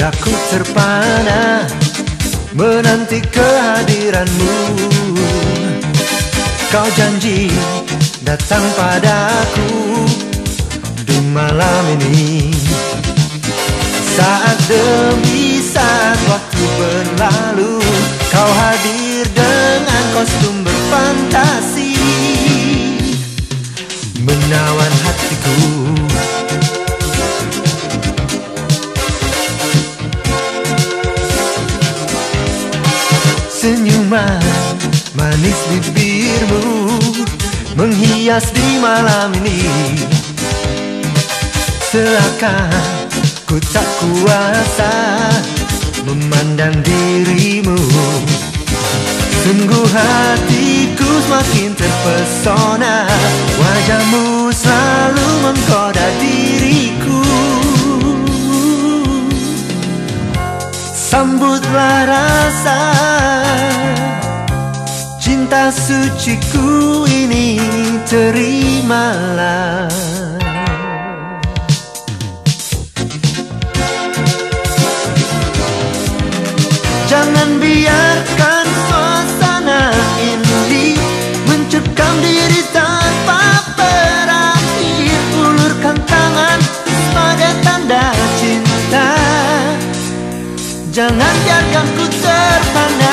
Dadaku terpana menanti kehadiranmu. Kau janji datang padaku di malam ini. Saat demi saat waktu berlalu, kau hadir dengan kostum berfantasi, menawan hatiku. Senyuman manis bibirmu menghias di malam ini. Seakan ku tak kuasa memandang dirimu. Sungguh hatiku semakin terpesona, wajahmu selalu menggoda diriku. Sambutlah rasa cinta suciku ini, terimalah. Jangan biarkan suasana ini mencekam diri tanpa berakhir. Ulurkan tangan sebagai tanda cinta, jangan biarkan ku terpana.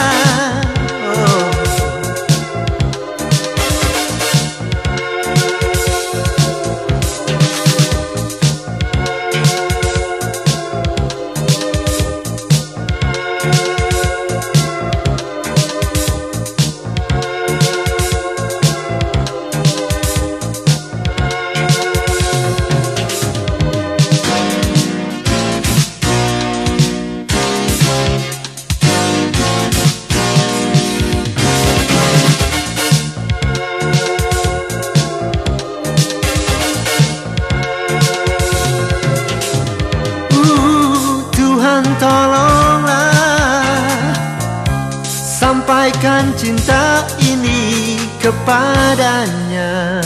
Tolonglah sampaikan cinta ini kepadanya.